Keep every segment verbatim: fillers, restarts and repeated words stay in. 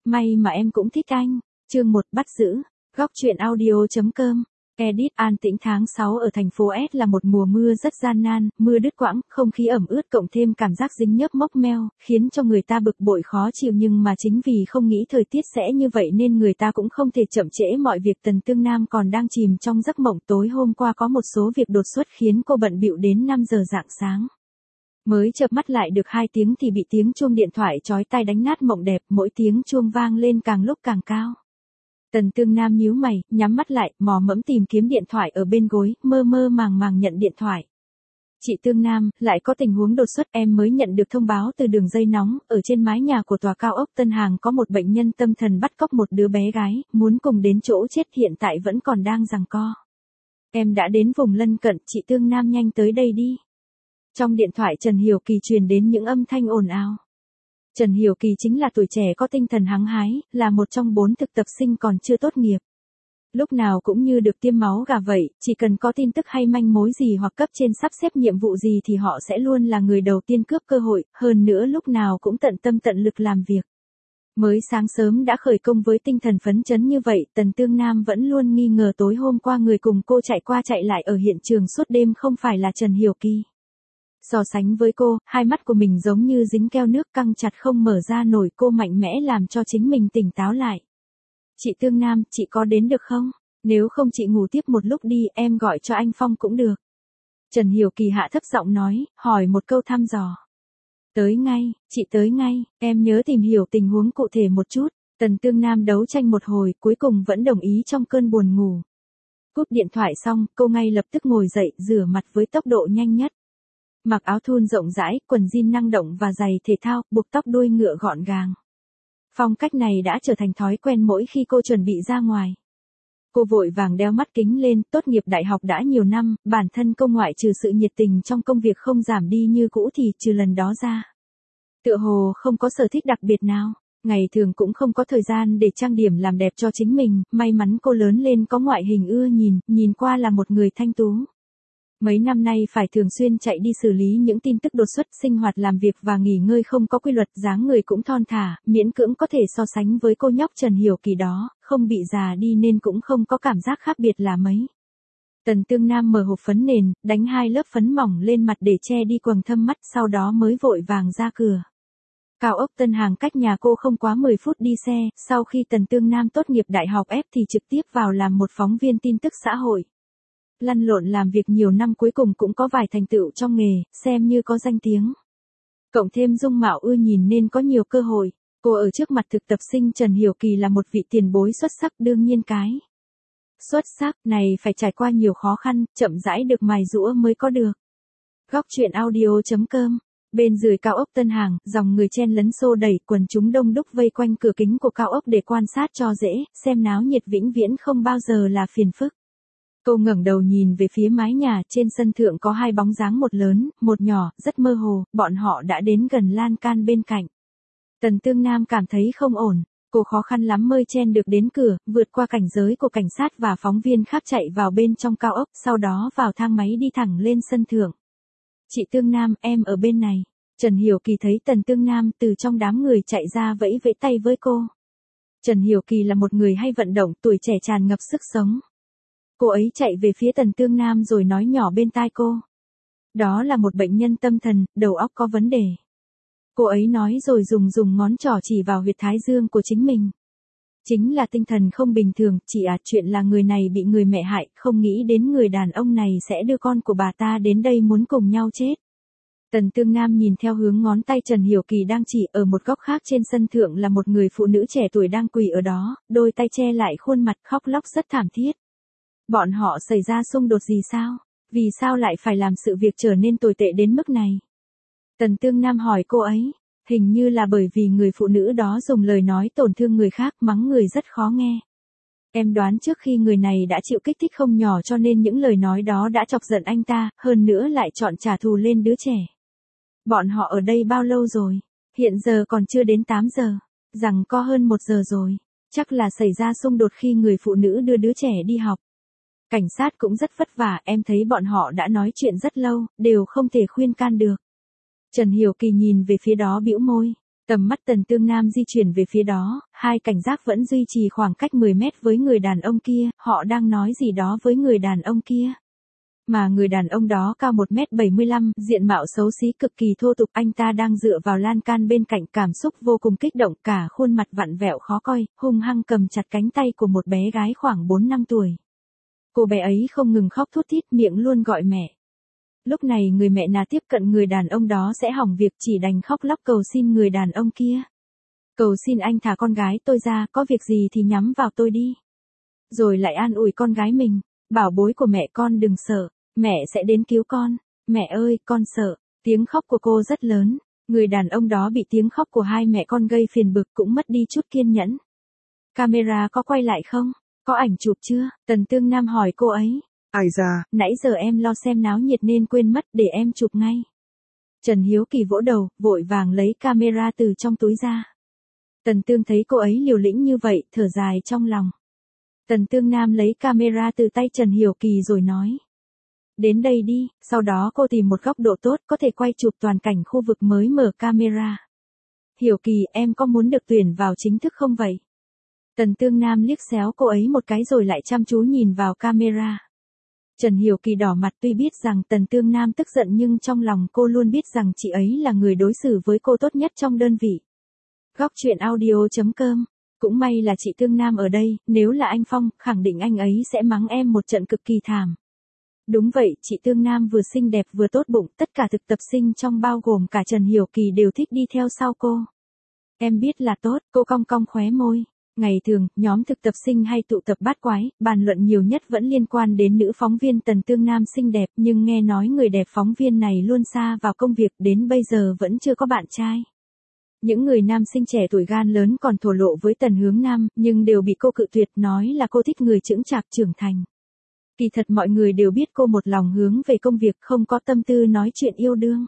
may mà em cũng thích anh. Chương một bắt giữ. Góc truyện audio.com. Edit. An tĩnh tháng sáu ở thành phố S là một mùa mưa rất gian nan, mưa đứt quãng, không khí ẩm ướt cộng thêm cảm giác dính nhớp mốc meo, khiến cho người ta bực bội khó chịu, nhưng mà chính vì không nghĩ thời tiết sẽ như vậy nên người ta cũng không thể chậm trễ mọi việc. Tần Tương Nam còn đang chìm trong giấc mộng, tối hôm qua có một số việc đột xuất khiến cô bận bịu đến năm giờ rạng sáng. Mới chợp mắt lại được hai tiếng thì bị tiếng chuông điện thoại chói tai đánh nát mộng đẹp, mỗi tiếng chuông vang lên càng lúc càng cao. Tần Tương Nam nhíu mày, nhắm mắt lại, mò mẫm tìm kiếm điện thoại ở bên gối, mơ mơ màng màng nhận điện thoại. Chị Tương Nam, lại có tình huống đột xuất, em mới nhận được thông báo từ đường dây nóng, ở trên mái nhà của tòa cao ốc Tân Hàng có một bệnh nhân tâm thần bắt cóc một đứa bé gái, muốn cùng đến chỗ chết, hiện tại vẫn còn đang giằng co. Em đã đến vùng lân cận, chị Tương Nam nhanh tới đây đi. Trong điện thoại Trần Hiểu Kỳ truyền đến những âm thanh ồn ào. Trần Hiểu Kỳ chính là tuổi trẻ có tinh thần hăng hái, là một trong bốn thực tập sinh còn chưa tốt nghiệp. Lúc nào cũng như được tiêm máu gà vậy, chỉ cần có tin tức hay manh mối gì hoặc cấp trên sắp xếp nhiệm vụ gì thì họ sẽ luôn là người đầu tiên cướp cơ hội, hơn nữa lúc nào cũng tận tâm tận lực làm việc. Mới sáng sớm đã khởi công với tinh thần phấn chấn như vậy, Tần Tương Nam vẫn luôn nghi ngờ tối hôm qua người cùng cô chạy qua chạy lại ở hiện trường suốt đêm không phải là Trần Hiểu Kỳ. So sánh với cô, hai mắt của mình giống như dính keo nước căng chặt không mở ra nổi, cô mạnh mẽ làm cho chính mình tỉnh táo lại. Chị Tương Nam, chị có đến được không? Nếu không chị ngủ tiếp một lúc đi, em gọi cho anh Phong cũng được. Trần Hiểu Kỳ hạ thấp giọng nói, hỏi một câu thăm dò. Tới ngay, chị tới ngay, em nhớ tìm hiểu tình huống cụ thể một chút. Tần Tương Nam đấu tranh một hồi, cuối cùng vẫn đồng ý trong cơn buồn ngủ. Cúp điện thoại xong, cô ngay lập tức ngồi dậy, rửa mặt với tốc độ nhanh nhất. Mặc áo thun rộng rãi, quần jean năng động và giày thể thao, buộc tóc đuôi ngựa gọn gàng. Phong cách này đã trở thành thói quen mỗi khi cô chuẩn bị ra ngoài. Cô vội vàng đeo mắt kính lên, tốt nghiệp đại học đã nhiều năm, bản thân cô ngoại trừ sự nhiệt tình trong công việc không giảm đi như cũ thì trừ lần đó ra. Tựa hồ không có sở thích đặc biệt nào, ngày thường cũng không có thời gian để trang điểm làm đẹp cho chính mình, may mắn cô lớn lên có ngoại hình ưa nhìn, nhìn qua là một người thanh tú. Mấy năm nay phải thường xuyên chạy đi xử lý những tin tức đột xuất, sinh hoạt làm việc và nghỉ ngơi không có quy luật, dáng người cũng thon thả, miễn cưỡng có thể so sánh với cô nhóc Trần Hiểu Kỳ đó, không bị già đi nên cũng không có cảm giác khác biệt là mấy. Tần Tương Nam mở hộp phấn nền, đánh hai lớp phấn mỏng lên mặt để che đi quầng thâm mắt, sau đó mới vội vàng ra cửa. Cao ốc Tân Hàng cách nhà cô không quá mười phút đi xe, sau khi Tần Tương Nam tốt nghiệp đại học F thì trực tiếp vào làm một phóng viên tin tức xã hội. Lăn lộn làm việc nhiều năm cuối cùng cũng có vài thành tựu trong nghề, xem như có danh tiếng. Cộng thêm dung mạo ưa nhìn nên có nhiều cơ hội. Cô ở trước mặt thực tập sinh Trần Hiểu Kỳ là một vị tiền bối xuất sắc, đương nhiên cái xuất sắc này phải trải qua nhiều khó khăn, chậm rãi được mài giũa mới có được. Góc truyện audio.com. Bên dưới cao ốc Tân Hàng, dòng người chen lấn xô đẩy, quần chúng đông đúc vây quanh cửa kính của cao ốc để quan sát cho dễ, xem náo nhiệt vĩnh viễn không bao giờ là phiền phức. Cô ngẩng đầu nhìn về phía mái nhà, trên sân thượng có hai bóng dáng, một lớn, một nhỏ, rất mơ hồ, bọn họ đã đến gần lan can bên cạnh. Tần Tương Nam cảm thấy không ổn, cô khó khăn lắm mới chen được đến cửa, vượt qua cảnh giới của cảnh sát và phóng viên khác chạy vào bên trong cao ốc, sau đó vào thang máy đi thẳng lên sân thượng. Chị Tương Nam, em ở bên này. Trần Hiểu Kỳ thấy Tần Tương Nam từ trong đám người chạy ra vẫy vẫy tay với cô. Trần Hiểu Kỳ là một người hay vận động, tuổi trẻ tràn ngập sức sống. Cô ấy chạy về phía Tần Tương Nam rồi nói nhỏ bên tai cô. Đó là một bệnh nhân tâm thần, đầu óc có vấn đề. Cô ấy nói rồi dùng dùng ngón trỏ chỉ vào huyệt thái dương của chính mình. Chính là tinh thần không bình thường, chị à, chuyện là người này bị người mẹ hại, không nghĩ đến người đàn ông này sẽ đưa con của bà ta đến đây muốn cùng nhau chết. Tần Tương Nam nhìn theo hướng ngón tay Trần Hiểu Kỳ đang chỉ, ở một góc khác trên sân thượng là một người phụ nữ trẻ tuổi đang quỳ ở đó, đôi tay che lại khuôn mặt khóc lóc rất thảm thiết. Bọn họ xảy ra xung đột gì sao? Vì sao lại phải làm sự việc trở nên tồi tệ đến mức này? Tần Tương Nam hỏi cô ấy, hình như là bởi vì người phụ nữ đó dùng lời nói tổn thương người khác, mắng người rất khó nghe. Em đoán trước khi người này đã chịu kích thích không nhỏ cho nên những lời nói đó đã chọc giận anh ta, hơn nữa lại chọn trả thù lên đứa trẻ. Bọn họ ở đây bao lâu rồi? Hiện giờ còn chưa đến tám giờ, rằng có hơn một giờ rồi. Chắc là xảy ra xung đột khi người phụ nữ đưa đứa trẻ đi học. Cảnh sát cũng rất vất vả, em thấy bọn họ đã nói chuyện rất lâu, đều không thể khuyên can được. Trần Hiểu Kỳ nhìn về phía đó bĩu môi. Tầm mắt Tần Tương Nam di chuyển về phía đó, hai cảnh giác vẫn duy trì khoảng cách mười mét với người đàn ông kia, họ đang nói gì đó với người đàn ông kia. Mà người đàn ông đó cao một mét bảy mươi lăm, diện mạo xấu xí cực kỳ thô tục, anh ta đang dựa vào lan can bên cạnh, cảm xúc vô cùng kích động, cả khuôn mặt vặn vẹo khó coi, hung hăng cầm chặt cánh tay của một bé gái khoảng bốn năm tuổi. Cô bé ấy không ngừng khóc thút thít, miệng luôn gọi mẹ. Lúc này người mẹ nào tiếp cận người đàn ông đó sẽ hỏng việc, chỉ đành khóc lóc cầu xin người đàn ông kia. Cầu xin anh thả con gái tôi ra, có việc gì thì nhắm vào tôi đi. Rồi lại an ủi con gái mình, bảo bối của mẹ con đừng sợ, mẹ sẽ đến cứu con. Mẹ ơi, con sợ. Tiếng khóc của cô rất lớn. Người đàn ông đó bị tiếng khóc của hai mẹ con gây phiền bực, cũng mất đi chút kiên nhẫn. Camera có quay lại không? Có ảnh chụp chưa? Tần Tương Nam hỏi cô ấy. Ai da, nãy giờ em lo xem náo nhiệt nên quên mất, để em chụp ngay. Trần Hiếu Kỳ vỗ đầu, vội vàng lấy camera từ trong túi ra. Tần Tương thấy cô ấy liều lĩnh như vậy, thở dài trong lòng. Tần Tương Nam lấy camera từ tay Trần Hiểu Kỳ rồi nói. Đến đây đi, sau đó cô tìm một góc độ tốt, có thể quay chụp toàn cảnh khu vực mới mở camera. Hiểu Kỳ, em có muốn được tuyển vào chính thức không vậy? Tần Tương Nam liếc xéo cô ấy một cái rồi lại chăm chú nhìn vào camera. Trần Hiểu Kỳ đỏ mặt, tuy biết rằng Tần Tương Nam tức giận nhưng trong lòng cô luôn biết rằng chị ấy là người đối xử với cô tốt nhất trong đơn vị. Góc truyện audio chấm com. Cũng may là chị Tương Nam ở đây, nếu là anh Phong, khẳng định anh ấy sẽ mắng em một trận cực kỳ thảm. Đúng vậy, chị Tương Nam vừa xinh đẹp vừa tốt bụng, tất cả thực tập sinh trong bao gồm cả Trần Hiểu Kỳ đều thích đi theo sau cô. Em biết là tốt, cô cong cong khóe môi. Ngày thường, nhóm thực tập sinh hay tụ tập bát quái, bàn luận nhiều nhất vẫn liên quan đến nữ phóng viên Tần Tương Nam xinh đẹp, nhưng nghe nói người đẹp phóng viên này luôn sa vào công việc, đến bây giờ vẫn chưa có bạn trai. Những người nam sinh trẻ tuổi gan lớn còn thổ lộ với Tần Hướng Nam, nhưng đều bị cô cự tuyệt, nói là cô thích người chững chạc trưởng thành. Kỳ thật mọi người đều biết cô một lòng hướng về công việc, không có tâm tư nói chuyện yêu đương.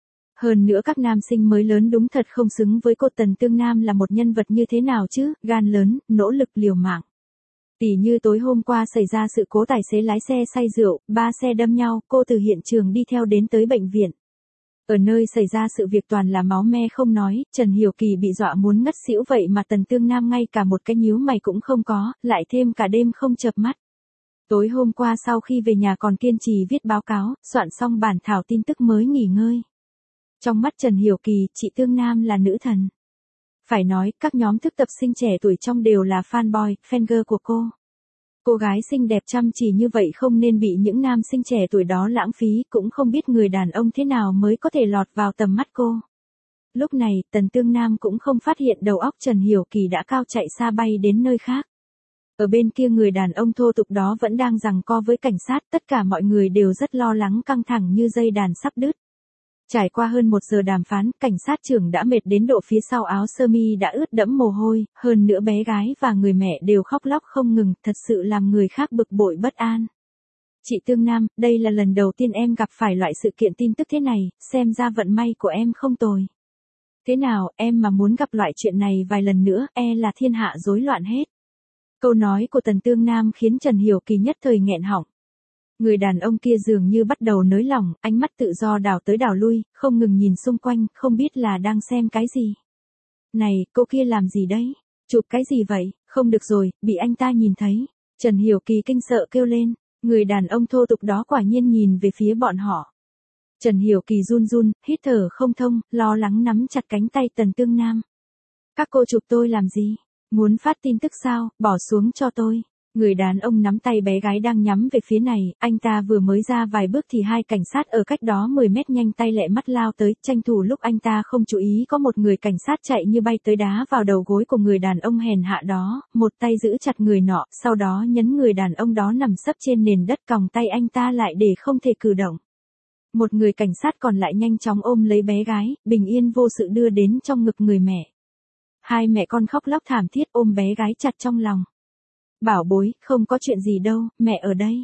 Hơn nữa các nam sinh mới lớn đúng thật không xứng với cô. Tần Tương Nam là một nhân vật như thế nào chứ, gan lớn, nỗ lực liều mạng. Tỉ như tối hôm qua xảy ra sự cố tài xế lái xe say rượu, ba xe đâm nhau, cô từ hiện trường đi theo đến tới bệnh viện. Ở nơi xảy ra sự việc toàn là máu me không nói, Trần Hiểu Kỳ bị dọa muốn ngất xỉu, vậy mà Tần Tương Nam ngay cả một cái nhíu mày cũng không có, lại thêm cả đêm không chợp mắt. Tối hôm qua sau khi về nhà còn kiên trì viết báo cáo, soạn xong bản thảo tin tức mới nghỉ ngơi. Trong mắt Trần Hiểu Kỳ, chị Tương Nam là nữ thần. Phải nói, các nhóm thực tập sinh trẻ tuổi trong đều là fanboy, fangirl của cô. Cô gái xinh đẹp chăm chỉ như vậy không nên bị những nam sinh trẻ tuổi đó lãng phí, cũng không biết người đàn ông thế nào mới có thể lọt vào tầm mắt cô. Lúc này, Tần Tương Nam cũng không phát hiện đầu óc Trần Hiểu Kỳ đã cao chạy xa bay đến nơi khác. Ở bên kia người đàn ông thô tục đó vẫn đang giằng co với cảnh sát, tất cả mọi người đều rất lo lắng, căng thẳng như dây đàn sắp đứt. Trải qua hơn một giờ đàm phán, cảnh sát trưởng đã mệt đến độ phía sau áo sơ mi đã ướt đẫm mồ hôi, hơn nữa bé gái và người mẹ đều khóc lóc không ngừng, thật sự làm người khác bực bội bất an. Chị Tương Nam, đây là lần đầu tiên em gặp phải loại sự kiện tin tức thế này, xem ra vận may của em không tồi. Thế nào, em mà muốn gặp loại chuyện này vài lần nữa, e là thiên hạ rối loạn hết. Câu nói của Tần Tương Nam khiến Trần Hiểu Kỳ nhất thời nghẹn họng. Người đàn ông kia dường như bắt đầu nới lỏng, ánh mắt tự do đảo tới đảo lui, không ngừng nhìn xung quanh, không biết là đang xem cái gì. Này, cô kia làm gì đấy? Chụp cái gì vậy? Không được rồi, bị anh ta nhìn thấy. Trần Hiểu Kỳ kinh sợ kêu lên, người đàn ông thô tục đó quả nhiên nhìn về phía bọn họ. Trần Hiểu Kỳ run run, hít thở không thông, lo lắng nắm chặt cánh tay Tần Tương Nam. Các cô chụp tôi làm gì? Muốn phát tin tức sao, bỏ xuống cho tôi. Người đàn ông nắm tay bé gái đang nhắm về phía này, anh ta vừa mới ra vài bước thì hai cảnh sát ở cách đó mười mét nhanh tay lẹ mắt lao tới, tranh thủ lúc anh ta không chú ý có một người cảnh sát chạy như bay tới đá vào đầu gối của người đàn ông hèn hạ đó, một tay giữ chặt người nọ, sau đó nhấn người đàn ông đó nằm sấp trên nền đất, còng tay anh ta lại để không thể cử động. Một người cảnh sát còn lại nhanh chóng ôm lấy bé gái, bình yên vô sự đưa đến trong ngực người mẹ. Hai mẹ con khóc lóc thảm thiết ôm bé gái chặt trong lòng. Bảo bối, không có chuyện gì đâu, mẹ ở đây.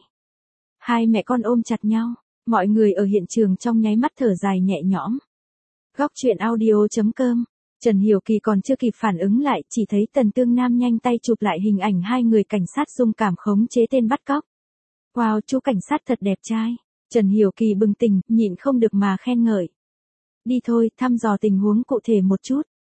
Hai mẹ con ôm chặt nhau, mọi người ở hiện trường trong nháy mắt thở dài nhẹ nhõm. Góc truyện audio chấm com. Trần Hiểu Kỳ còn chưa kịp phản ứng lại, chỉ thấy Tần Tương Nam nhanh tay chụp lại hình ảnh hai người cảnh sát dung cảm khống chế tên bắt cóc. Wow, chú cảnh sát thật đẹp trai. Trần Hiểu Kỳ bừng tỉnh, nhịn không được mà khen ngợi. Đi thôi, thăm dò tình huống cụ thể một chút.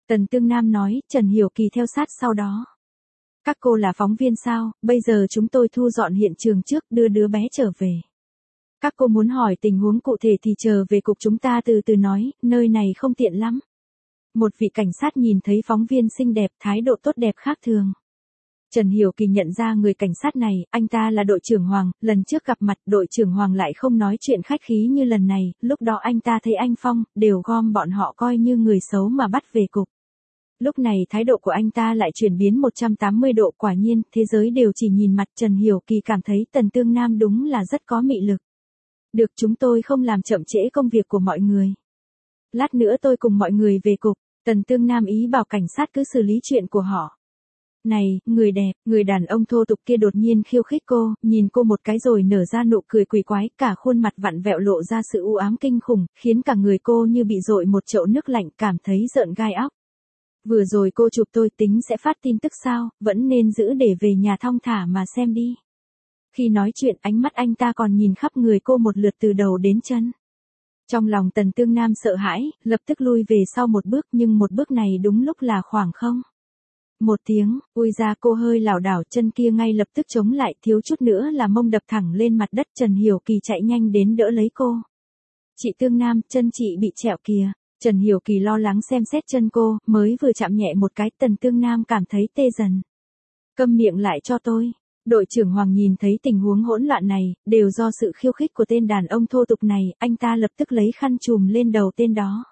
Tần Tương Nam nói, Trần Hiểu Kỳ theo sát sau đó. Các cô là phóng viên sao, bây giờ chúng tôi thu dọn hiện trường trước, đưa đứa bé trở về. Các cô muốn hỏi tình huống cụ thể thì chờ về cục chúng ta từ từ nói, nơi này không tiện lắm. Một vị cảnh sát nhìn thấy phóng viên xinh đẹp, thái độ tốt đẹp khác thường. Trần Hiểu Kỳ nhận ra người cảnh sát này, anh ta là đội trưởng Hoàng, lần trước gặp mặt đội trưởng Hoàng lại không nói chuyện khách khí như lần này, lúc đó anh ta thấy anh Phong, đều gom bọn họ coi như người xấu mà bắt về cục. Lúc này thái độ của anh ta lại chuyển biến một trăm tám mươi độ, quả nhiên, thế giới đều chỉ nhìn mặt. Trần Hiểu Kỳ cảm thấy Tần Tương Nam đúng là rất có mị lực. Được, chúng tôi không làm chậm trễ công việc của mọi người. Lát nữa tôi cùng mọi người về cục. Tần Tương Nam ý bảo cảnh sát cứ xử lý chuyện của họ. Này, người đẹp, người đàn ông thô tục kia đột nhiên khiêu khích cô, nhìn cô một cái rồi nở ra nụ cười quỷ quái, cả khuôn mặt vặn vẹo lộ ra sự u ám kinh khủng, khiến cả người cô như bị dội một chậu nước lạnh, cảm thấy rợn gai óc. Vừa rồi cô chụp tôi, tính sẽ phát tin tức sao, vẫn nên giữ để về nhà thong thả mà xem đi. Khi nói chuyện, ánh mắt anh ta còn nhìn khắp người cô một lượt từ đầu đến chân. Trong lòng Tần Tương Nam sợ hãi, lập tức lui về sau một bước, nhưng một bước này đúng lúc là khoảng không. Một tiếng, ui ra, cô hơi lảo đảo, chân kia ngay lập tức chống lại, thiếu chút nữa là mông đập thẳng lên mặt đất. Trần Hiểu Kỳ chạy nhanh đến đỡ lấy cô. Chị Tương Nam, chân chị bị trẹo kìa. Trần Hiểu Kỳ lo lắng xem xét chân cô, mới vừa chạm nhẹ một cái, Tần Tương Nam cảm thấy tê dần. Câm miệng lại cho tôi. Đội trưởng Hoàng nhìn thấy tình huống hỗn loạn này, đều do sự khiêu khích của tên đàn ông thô tục này, anh ta lập tức lấy khăn trùm lên đầu tên đó.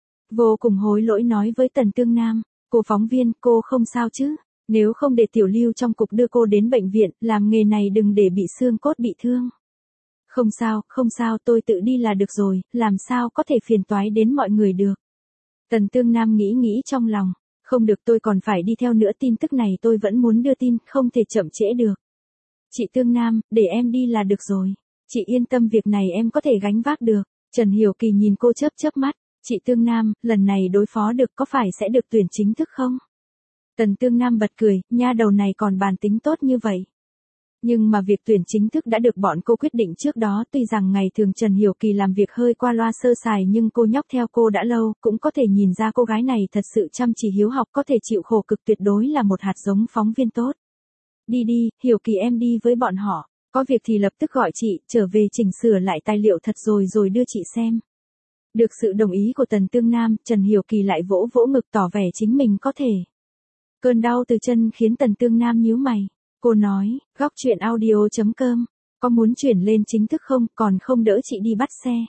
Vô cùng hối lỗi nói với Tần Tương Nam, cô phóng viên, cô không sao chứ? Nếu không để Tiểu Lưu trong cục đưa cô đến bệnh viện, làm nghề này đừng để bị xương cốt bị thương. Không sao, không sao, tôi tự đi là được rồi, làm sao có thể phiền toái đến mọi người được. Tần Tương Nam nghĩ nghĩ trong lòng, không được, tôi còn phải đi theo nữa, tin tức này tôi vẫn muốn đưa tin, không thể chậm trễ được. Chị Tương Nam, để em đi là được rồi. Chị yên tâm, việc này em có thể gánh vác được. Trần Hiểu Kỳ nhìn cô chớp chớp mắt. Chị Tương Nam, lần này đối phó được, có phải sẽ được tuyển chính thức không? Tần Tương Nam bật cười, nha đầu này còn bàn tính tốt như vậy. Nhưng mà việc tuyển chính thức đã được bọn cô quyết định trước đó, tuy rằng ngày thường Trần Hiểu Kỳ làm việc hơi qua loa sơ sài, nhưng cô nhóc theo cô đã lâu, cũng có thể nhìn ra cô gái này thật sự chăm chỉ hiếu học, có thể chịu khổ cực, tuyệt đối là một hạt giống phóng viên tốt. Đi đi, Hiểu Kỳ, em đi với bọn họ, có việc thì lập tức gọi chị, trở về chỉnh sửa lại tài liệu thật rồi rồi đưa chị xem. Được sự đồng ý của Tần Tương Nam, Trần Hiểu Kỳ lại vỗ vỗ ngực tỏ vẻ chính mình có thể. Cơn đau từ chân khiến Tần Tương Nam nhíu mày. Cô nói, góc chuyện audio chấm com, có muốn chuyển lên chính thức không, còn không đỡ chị đi bắt xe.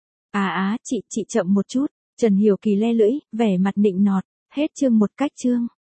À á, chị, chị chậm một chút. Trần Hiểu Kỳ le lưỡi, vẻ mặt nịnh nọt. Hết chương một cách chương.